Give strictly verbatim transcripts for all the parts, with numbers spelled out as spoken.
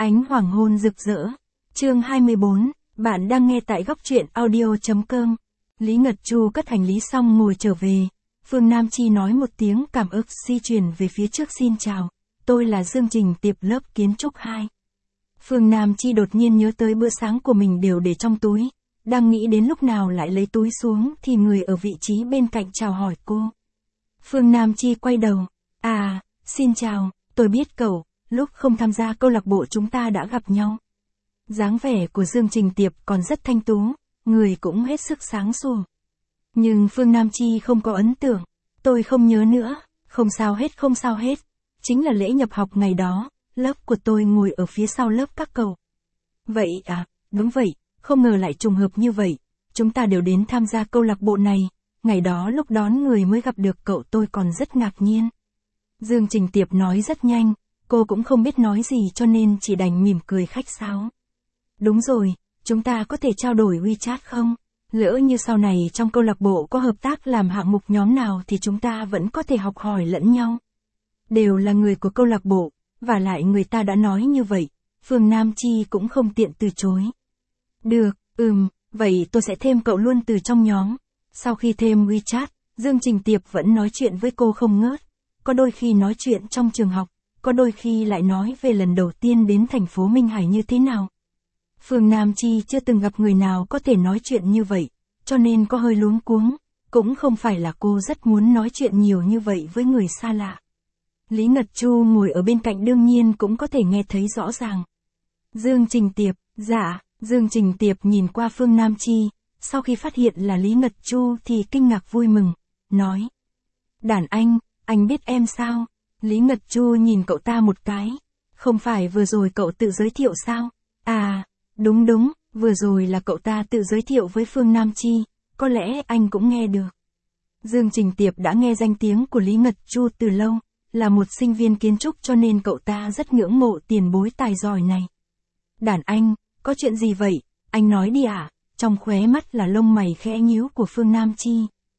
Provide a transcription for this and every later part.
Ánh hoàng hôn rực rỡ. Chương hai mươi bốn, bạn đang nghe tại góc truyện audio.com. Lý Ngật Chu cất hành lý xong ngồi trở về. Phương Nam Chi nói một tiếng cảm ơn di chuyển về phía trước xin chào. Tôi là Dương Trình Tiệp lớp kiến trúc hai. Phương Nam Chi đột nhiên nhớ tới bữa sáng của mình đều để trong túi. Đang nghĩ đến lúc nào lại lấy túi xuống thì người ở vị trí bên cạnh chào hỏi cô. Phương Nam Chi quay đầu. À, xin chào, tôi biết cậu, lúc không tham gia câu lạc bộ chúng ta đã gặp nhau. Dáng vẻ của Dương Trình Tiệp còn rất thanh tú, người cũng hết sức sáng sủa. Nhưng Phương Nam Chi không có ấn tượng, tôi không nhớ nữa, không sao hết không sao hết. Chính là lễ nhập học ngày đó, lớp của tôi ngồi ở phía sau lớp các cậu. Vậy à, đúng vậy, không ngờ lại trùng hợp như vậy, chúng ta đều đến tham gia câu lạc bộ này, ngày đó lúc đón người mới gặp được cậu tôi còn rất ngạc nhiên. Dương Trình Tiệp nói rất nhanh, cô cũng không biết nói gì cho nên chỉ đành mỉm cười khách sáo. Đúng rồi, chúng ta có thể trao đổi WeChat không? Lỡ như sau này trong câu lạc bộ có hợp tác làm hạng mục nhóm nào thì chúng ta vẫn có thể học hỏi lẫn nhau. Đều là người của câu lạc bộ, và lại người ta đã nói như vậy, Phương Nam Chi cũng không tiện từ chối. Được, ừm, vậy tôi sẽ thêm cậu luôn từ trong nhóm. Sau khi thêm WeChat, Dương Trình Tiệp vẫn nói chuyện với cô không ngớt. Có đôi khi nói chuyện trong trường học, có đôi khi lại nói về lần đầu tiên đến thành phố Minh Hải như thế nào. Phương Nam Chi chưa từng gặp người nào có thể nói chuyện như vậy, cho nên có hơi luống cuống, cũng không phải là cô rất muốn nói chuyện nhiều như vậy với người xa lạ. Lý Ngật Chu ngồi ở bên cạnh đương nhiên cũng có thể nghe thấy rõ ràng. Dương Trình Tiệp, dạ, Dương Trình Tiệp nhìn qua Phương Nam Chi, sau khi phát hiện là Lý Ngật Chu thì kinh ngạc vui mừng, nói. Đàn anh, anh biết em sao? Lý Ngật Chu nhìn cậu ta một cái. Không phải vừa rồi cậu tự giới thiệu sao? À, đúng đúng, vừa rồi là cậu ta tự giới thiệu với Phương Nam Chi, có lẽ anh cũng nghe được. Dương Trình Tiệp đã nghe danh tiếng của Lý Ngật Chu từ lâu, là một sinh viên kiến trúc cho nên cậu ta rất ngưỡng mộ tiền bối tài giỏi này. Đàn anh, có chuyện gì vậy? Anh nói đi ạ. À? Trong khóe mắt là lông mày khẽ nhíu của Phương Nam Chi.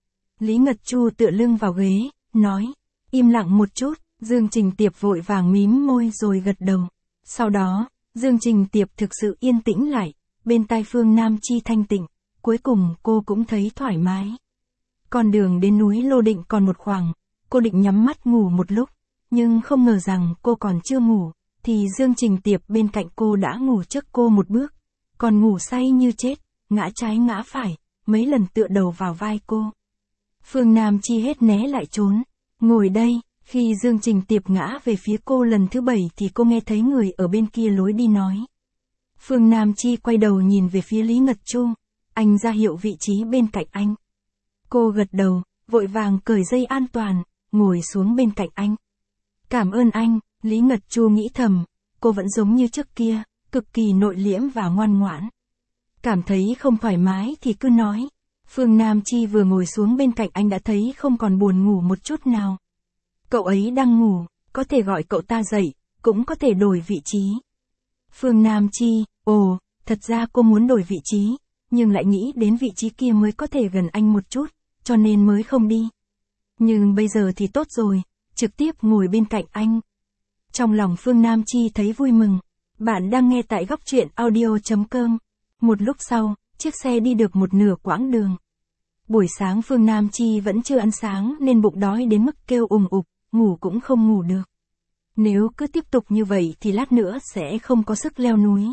Lý Ngật Chu tựa lưng vào ghế, nói. Im lặng một chút, Dương Trình Tiệp vội vàng mím môi rồi gật đầu. Sau đó, Dương Trình Tiệp thực sự yên tĩnh lại, bên tai Phương Nam Chi thanh tịnh, cuối cùng cô cũng thấy thoải mái. Con đường đến núi Lô Định còn một khoảng, cô định nhắm mắt ngủ một lúc, nhưng không ngờ rằng cô còn chưa ngủ, thì Dương Trình Tiệp bên cạnh cô đã ngủ trước cô một bước, còn ngủ say như chết, ngã trái ngã phải, mấy lần tựa đầu vào vai cô. Phương Nam Chi hết né lại trốn. Ngồi đây, khi Dương Trình Tiệp ngã về phía cô lần thứ bảy thì cô nghe thấy người ở bên kia lối đi nói. Phương Nam Chi quay đầu nhìn về phía Lý Ngật Chu, anh ra hiệu vị trí bên cạnh anh. Cô gật đầu, vội vàng cởi dây an toàn, ngồi xuống bên cạnh anh. Cảm ơn anh, Lý Ngật Chu nghĩ thầm, cô vẫn giống như trước kia, cực kỳ nội liễm và ngoan ngoãn. Cảm thấy không thoải mái thì cứ nói. Phương Nam Chi vừa ngồi xuống bên cạnh anh đã thấy không còn buồn ngủ một chút nào. Cậu ấy đang ngủ, có thể gọi cậu ta dậy, cũng có thể đổi vị trí. Phương Nam Chi, ồ, thật ra cô muốn đổi vị trí, nhưng lại nghĩ đến vị trí kia mới có thể gần anh một chút, cho nên mới không đi. Nhưng bây giờ thì tốt rồi, trực tiếp ngồi bên cạnh anh. Trong lòng Phương Nam Chi thấy vui mừng. Bạn đang nghe tại góc truyện audio.com. Một lúc sau, chiếc xe đi được một nửa quãng đường. Buổi sáng Phương Nam Chi vẫn chưa ăn sáng nên bụng đói đến mức kêu ùng ục, ngủ cũng không ngủ được. Nếu cứ tiếp tục như vậy thì lát nữa sẽ không có sức leo núi.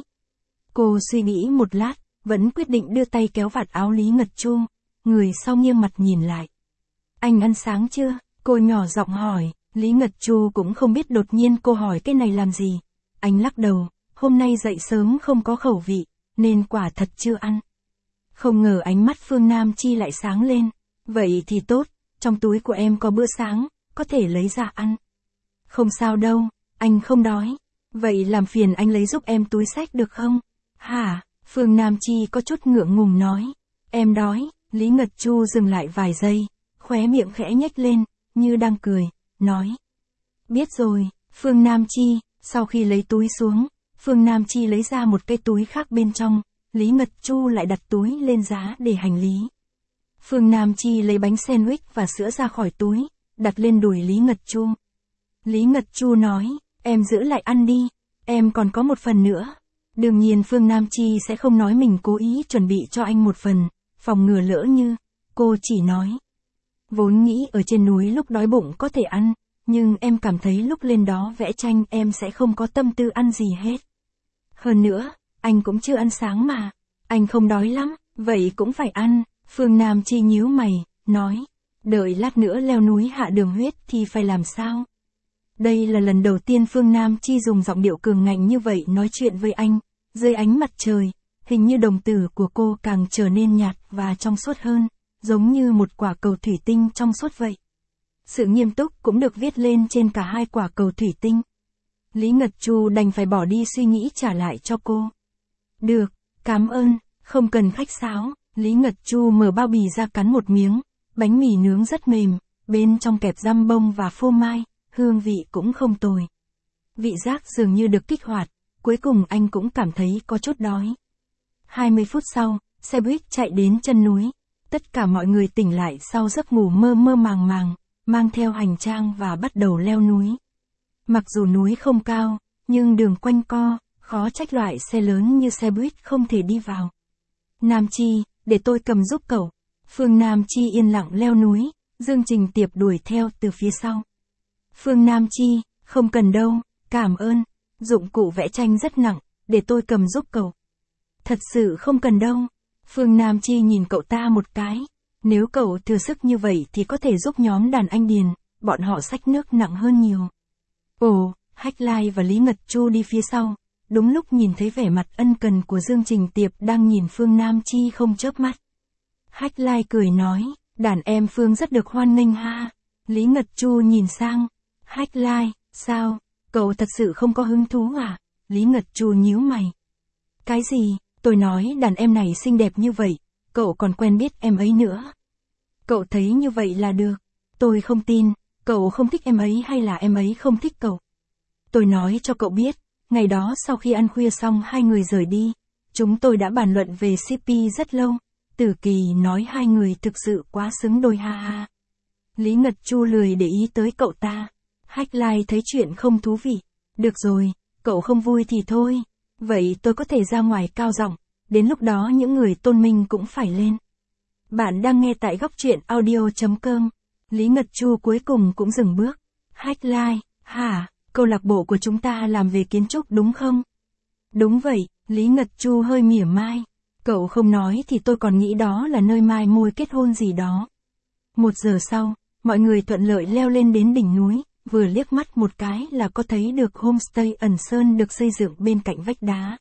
Cô suy nghĩ một lát, vẫn quyết định đưa tay kéo vạt áo Lý Ngật Chu, người sau nghiêng mặt nhìn lại. Anh ăn sáng chưa? Cô nhỏ giọng hỏi, Lý Ngật Chu cũng không biết đột nhiên cô hỏi cái này làm gì. Anh lắc đầu, hôm nay dậy sớm không có khẩu vị, nên quả thật chưa ăn. Không ngờ ánh mắt Phương Nam Chi lại sáng lên. Vậy thì tốt, trong túi của em có bữa sáng, có thể lấy ra ăn. Không sao đâu, anh không đói. Vậy làm phiền anh lấy giúp em túi xách được không? Hả? Phương Nam Chi có chút ngượng ngùng nói. Em đói. Lý Ngật Chu dừng lại vài giây, khóe miệng khẽ nhếch lên, như đang cười, nói. Biết rồi, Phương Nam Chi. Sau khi lấy túi xuống, Phương Nam Chi lấy ra một cái túi khác bên trong. Lý Ngật Chu lại đặt túi lên giá để hành lý. Phương Nam Chi lấy bánh sandwich và sữa ra khỏi túi, đặt lên đùi Lý Ngật Chu. Lý Ngật Chu nói, em giữ lại ăn đi, em còn có một phần nữa. Đương nhiên Phương Nam Chi sẽ không nói mình cố ý chuẩn bị cho anh một phần, phòng ngừa lỡ như, cô chỉ nói. Vốn nghĩ ở trên núi lúc đói bụng có thể ăn, nhưng em cảm thấy lúc lên đó vẽ tranh em sẽ không có tâm tư ăn gì hết. Hơn nữa, anh cũng chưa ăn sáng mà, anh không đói lắm, vậy cũng phải ăn. Phương Nam Chi nhíu mày, nói, đợi lát nữa leo núi hạ đường huyết thì phải làm sao? Đây là lần đầu tiên Phương Nam Chi dùng giọng điệu cường ngạnh như vậy nói chuyện với anh, dưới ánh mặt trời, hình như đồng tử của cô càng trở nên nhạt và trong suốt hơn, giống như một quả cầu thủy tinh trong suốt vậy. Sự nghiêm túc cũng được viết lên trên cả hai quả cầu thủy tinh. Lý Ngật Chu đành phải bỏ đi suy nghĩ trả lại cho cô. Được, cảm ơn, không cần khách sáo. Lý Ngật Chu mở bao bì ra cắn một miếng, bánh mì nướng rất mềm, bên trong kẹp răm bông và phô mai, hương vị cũng không tồi. Vị giác dường như được kích hoạt, cuối cùng anh cũng cảm thấy có chút đói. hai mươi phút sau, xe buýt chạy đến chân núi, tất cả mọi người tỉnh lại sau giấc ngủ mơ mơ màng màng, mang theo hành trang và bắt đầu leo núi. Mặc dù núi không cao, nhưng đường quanh co, khó trách loại xe lớn như xe buýt không thể đi vào. Nam Chi, để tôi cầm giúp cậu. Phương Nam Chi yên lặng leo núi, Dương Trình Tiệp đuổi theo từ phía sau. Phương Nam Chi, không cần đâu, cảm ơn, dụng cụ vẽ tranh rất nặng, để tôi cầm giúp cậu. Thật sự không cần đâu. Phương Nam Chi nhìn cậu ta một cái, nếu cậu thừa sức như vậy thì có thể giúp nhóm đàn anh Điền, bọn họ xách nước nặng hơn nhiều. Ồ, Hách Lai và Lý Ngật Chu đi phía sau, đúng lúc nhìn thấy vẻ mặt ân cần của Dương Trình Tiệp đang nhìn Phương Nam Chi không chớp mắt. Hách Lai cười nói, đàn em Phương rất được hoan nghênh ha. Lý Ngật Chu nhìn sang, Hách Lai, sao, cậu thật sự không có hứng thú à? Lý Ngật Chu nhíu mày. Cái gì, tôi nói đàn em này xinh đẹp như vậy, cậu còn quen biết em ấy nữa. Cậu thấy như vậy là được, tôi không tin, cậu không thích em ấy hay là em ấy không thích cậu. Tôi nói cho cậu biết, ngày đó sau khi ăn khuya xong hai người rời đi, chúng tôi đã bàn luận về xê pê rất lâu, Tử Kỳ nói hai người thực sự quá xứng đôi ha ha. Lý Ngật Chu lười để ý tới cậu ta. Hách Lai thấy chuyện không thú vị. Được rồi, cậu không vui thì thôi. Vậy tôi có thể ra ngoài cao giọng, đến lúc đó những người tôn minh cũng phải lên. Bạn đang nghe tại góc truyện audio chấm com. Lý Ngật Chu cuối cùng cũng dừng bước. Hách Lai, hả, câu lạc bộ của chúng ta làm về kiến trúc đúng không? Đúng vậy, Lý Ngật Chu hơi mỉa mai. Cậu không nói thì tôi còn nghĩ đó là nơi mai môi kết hôn gì đó. Một giờ sau, mọi người thuận lợi leo lên đến đỉnh núi, vừa liếc mắt một cái là có thấy được homestay ẩn sơn được xây dựng bên cạnh vách đá.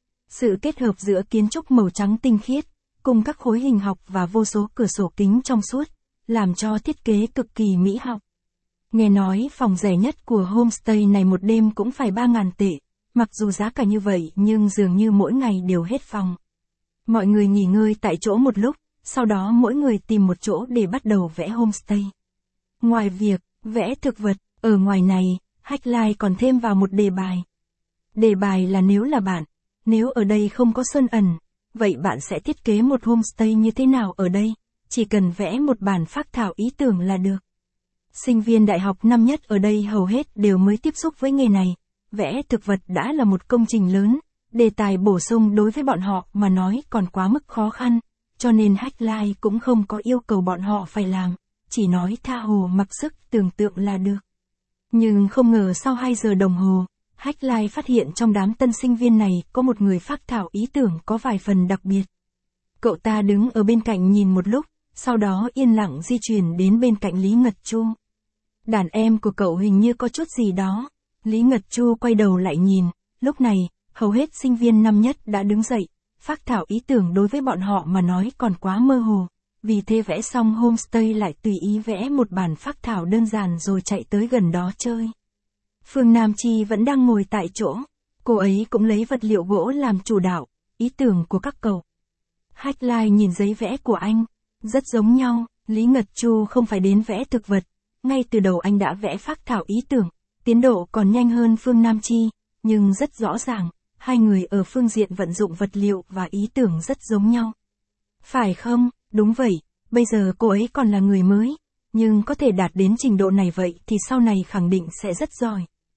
Sự kết hợp giữa kiến trúc màu trắng tinh khiết, cùng các khối hình học và vô số cửa sổ kính trong suốt, làm cho thiết kế cực kỳ mỹ học. Nghe nói phòng rẻ nhất của homestay này một đêm cũng phải ba ngàn tệ, mặc dù giá cả như vậy nhưng dường như mỗi ngày đều hết phòng. Mọi người nghỉ ngơi tại chỗ một lúc, sau đó mỗi người tìm một chỗ để bắt đầu vẽ homestay. Ngoài việc vẽ thực vật, ở ngoài này, Hách Lai còn thêm vào một đề bài. Đề bài là nếu là bạn, nếu ở đây không có sơn ẩn, vậy bạn sẽ thiết kế một homestay như thế nào ở đây? Chỉ cần vẽ một bản phác thảo ý tưởng là được. Sinh viên đại học năm nhất ở đây hầu hết đều mới tiếp xúc với nghề này. Vẽ thực vật đã là một công trình lớn, đề tài bổ sung đối với bọn họ mà nói còn quá mức khó khăn, cho nên Hách Lai cũng không có yêu cầu bọn họ phải làm, chỉ nói tha hồ mặc sức tưởng tượng là được. Nhưng không ngờ sau hai giờ đồng hồ, Hách Lai phát hiện trong đám tân sinh viên này có một người phác thảo ý tưởng có vài phần đặc biệt. Cậu ta đứng ở bên cạnh nhìn một lúc, sau đó yên lặng di chuyển đến bên cạnh Lý Ngật Chu. Đàn em của cậu hình như có chút gì đó. Lý Ngật Chu quay đầu lại nhìn, lúc này, hầu hết sinh viên năm nhất đã đứng dậy, phác thảo ý tưởng đối với bọn họ mà nói còn quá mơ hồ, vì thế vẽ xong homestay lại tùy ý vẽ một bản phác thảo đơn giản rồi chạy tới gần đó chơi. Phương Nam Chi vẫn đang ngồi tại chỗ, cô ấy cũng lấy vật liệu gỗ làm chủ đạo, ý tưởng của các cậu. Hách Lai nhìn giấy vẽ của anh, rất giống nhau, Lý Ngật Chu không phải đến vẽ thực vật, ngay từ đầu anh đã vẽ phác thảo ý tưởng, tiến độ còn nhanh hơn Phương Nam Chi, nhưng rất rõ ràng, hai người ở phương diện vận dụng vật liệu và ý tưởng rất giống nhau. Phải không? Đúng vậy, bây giờ cô ấy còn là người mới, nhưng có thể đạt đến trình độ này vậy thì sau này khẳng định sẽ rất giỏi.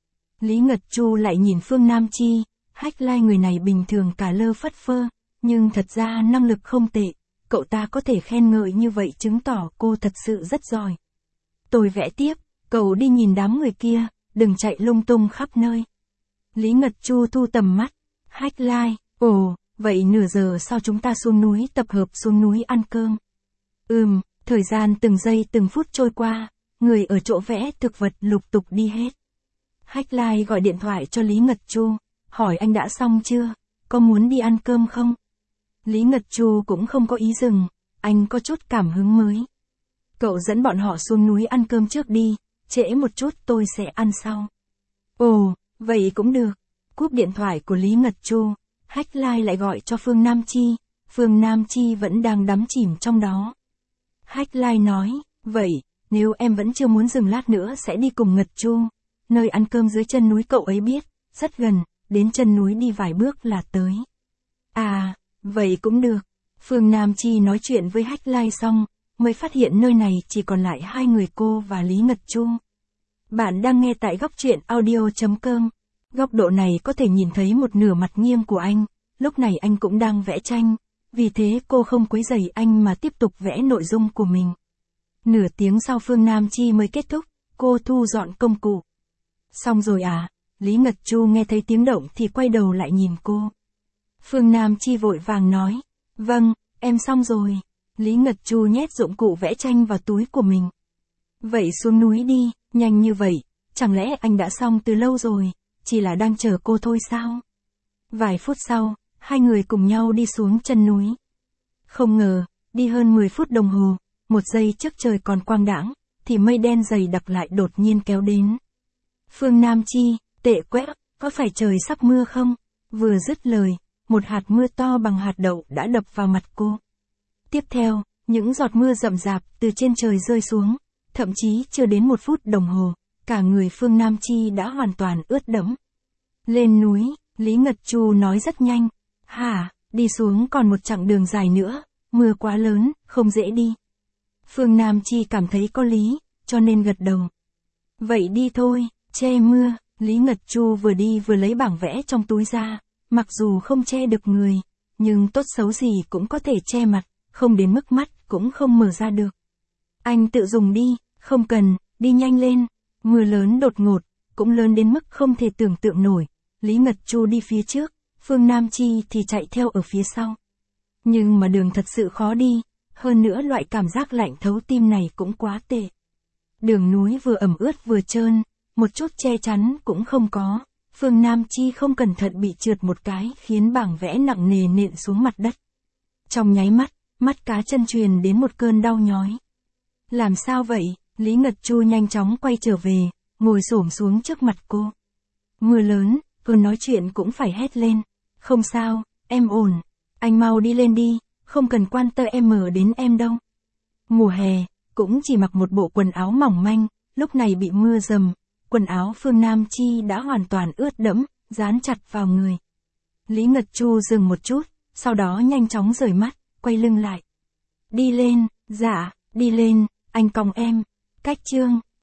Lý Ngật Chu lại nhìn Phương Nam Chi, Hách Lai người này bình thường cả lơ phất phơ, nhưng thật ra năng lực không tệ, cậu ta có thể khen ngợi như vậy chứng tỏ cô thật sự rất giỏi. Tôi vẽ tiếp, cậu đi nhìn đám người kia, đừng chạy lung tung khắp nơi. Lý Ngật Chu thu tầm mắt, Hách Lai, ồ, vậy nửa giờ sau chúng ta xuống núi tập hợp xuống núi ăn cơm. Ừm, thời gian từng giây từng phút trôi qua, người ở chỗ vẽ thực vật lục tục đi hết. Hách Lai gọi điện thoại cho Lý Ngật Chu, hỏi anh đã xong chưa, có muốn đi ăn cơm không? Lý Ngật Chu cũng không có ý dừng, anh có chút cảm hứng mới. Cậu dẫn bọn họ xuống núi ăn cơm trước đi, trễ một chút tôi sẽ ăn sau. Ồ, vậy cũng được. Cúp điện thoại của Lý Ngật Chu, Hách Lai lại gọi cho Phương Nam Chi, Phương Nam Chi vẫn đang đắm chìm trong đó. Hách Lai nói, vậy, nếu em vẫn chưa muốn dừng lát nữa sẽ đi cùng Ngật Chu, nơi ăn cơm dưới chân núi cậu ấy biết, rất gần, đến chân núi đi vài bước là tới. À, vậy cũng được. Phương Nam Chi nói chuyện với Hách Lai xong, mới phát hiện nơi này chỉ còn lại hai người cô và Lý Ngật Chu. Bạn đang nghe tại góc truyện audio.com. Góc độ này có thể nhìn thấy một nửa mặt nghiêng của anh, lúc này anh cũng đang vẽ tranh, vì thế cô không quấy rầy anh mà tiếp tục vẽ nội dung của mình. Nửa tiếng sau Phương Nam Chi mới kết thúc, cô thu dọn công cụ. Xong rồi à? Lý Ngật Chu nghe thấy tiếng động thì quay đầu lại nhìn cô. Phương Nam Chi vội vàng nói, vâng, em xong rồi. Lý Ngật Chu nhét dụng cụ vẽ tranh vào túi của mình. Vậy xuống núi đi, nhanh như vậy, chẳng lẽ anh đã xong từ lâu rồi, chỉ là đang chờ cô thôi sao? Vài phút sau, hai người cùng nhau đi xuống chân núi. Không ngờ, đi hơn mười phút đồng hồ, một giây trước trời còn quang đãng, thì mây đen dày đặc lại đột nhiên kéo đến. Phương Nam Chi, tệ quét, có phải trời sắp mưa không? Vừa dứt lời, một hạt mưa to bằng hạt đậu đã đập vào mặt cô. Tiếp theo, những giọt mưa rậm rạp từ trên trời rơi xuống, thậm chí chưa đến một phút đồng hồ, cả người Phương Nam Chi đã hoàn toàn ướt đẫm. Lên núi, Lý Ngật Chu nói rất nhanh. Hả, đi xuống còn một chặng đường dài nữa, mưa quá lớn, không dễ đi. Phương Nam Chi cảm thấy có lý, cho nên gật đầu. Vậy đi thôi, che mưa. Lý Ngật Chu vừa đi vừa lấy bảng vẽ trong túi ra, mặc dù không che được người, nhưng tốt xấu gì cũng có thể che mặt, không đến mức mắt cũng không mở ra được. Anh tự dùng đi, không cần, đi nhanh lên. Mưa lớn đột ngột, cũng lớn đến mức không thể tưởng tượng nổi. Lý Ngật Chu đi phía trước, Phương Nam Chi thì chạy theo ở phía sau. Nhưng mà đường thật sự khó đi, hơn nữa loại cảm giác lạnh thấu tim này cũng quá tệ. Đường núi vừa ẩm ướt vừa trơn, một chút che chắn cũng không có. Phương Nam Chi không cẩn thận bị trượt một cái khiến bảng vẽ nặng nề nện xuống mặt đất. Trong nháy mắt, mắt cá chân truyền đến một cơn đau nhói. Làm sao vậy? Lý Ngật Chu nhanh chóng quay trở về, ngồi xổm xuống trước mặt cô. Mưa lớn, vừa nói chuyện cũng phải hét lên. Không sao, em ổn. Anh mau đi lên đi, không cần quan tâm em mở đến em đâu. Mùa hè, cũng chỉ mặc một bộ quần áo mỏng manh, lúc này bị mưa dầm, quần áo Phương Nam Chi đã hoàn toàn ướt đẫm, dán chặt vào người. Lý Ngật Chu dừng một chút, sau đó nhanh chóng rời mắt, quay lưng lại. Đi lên, dạ, đi lên, anh còng em. Cách chương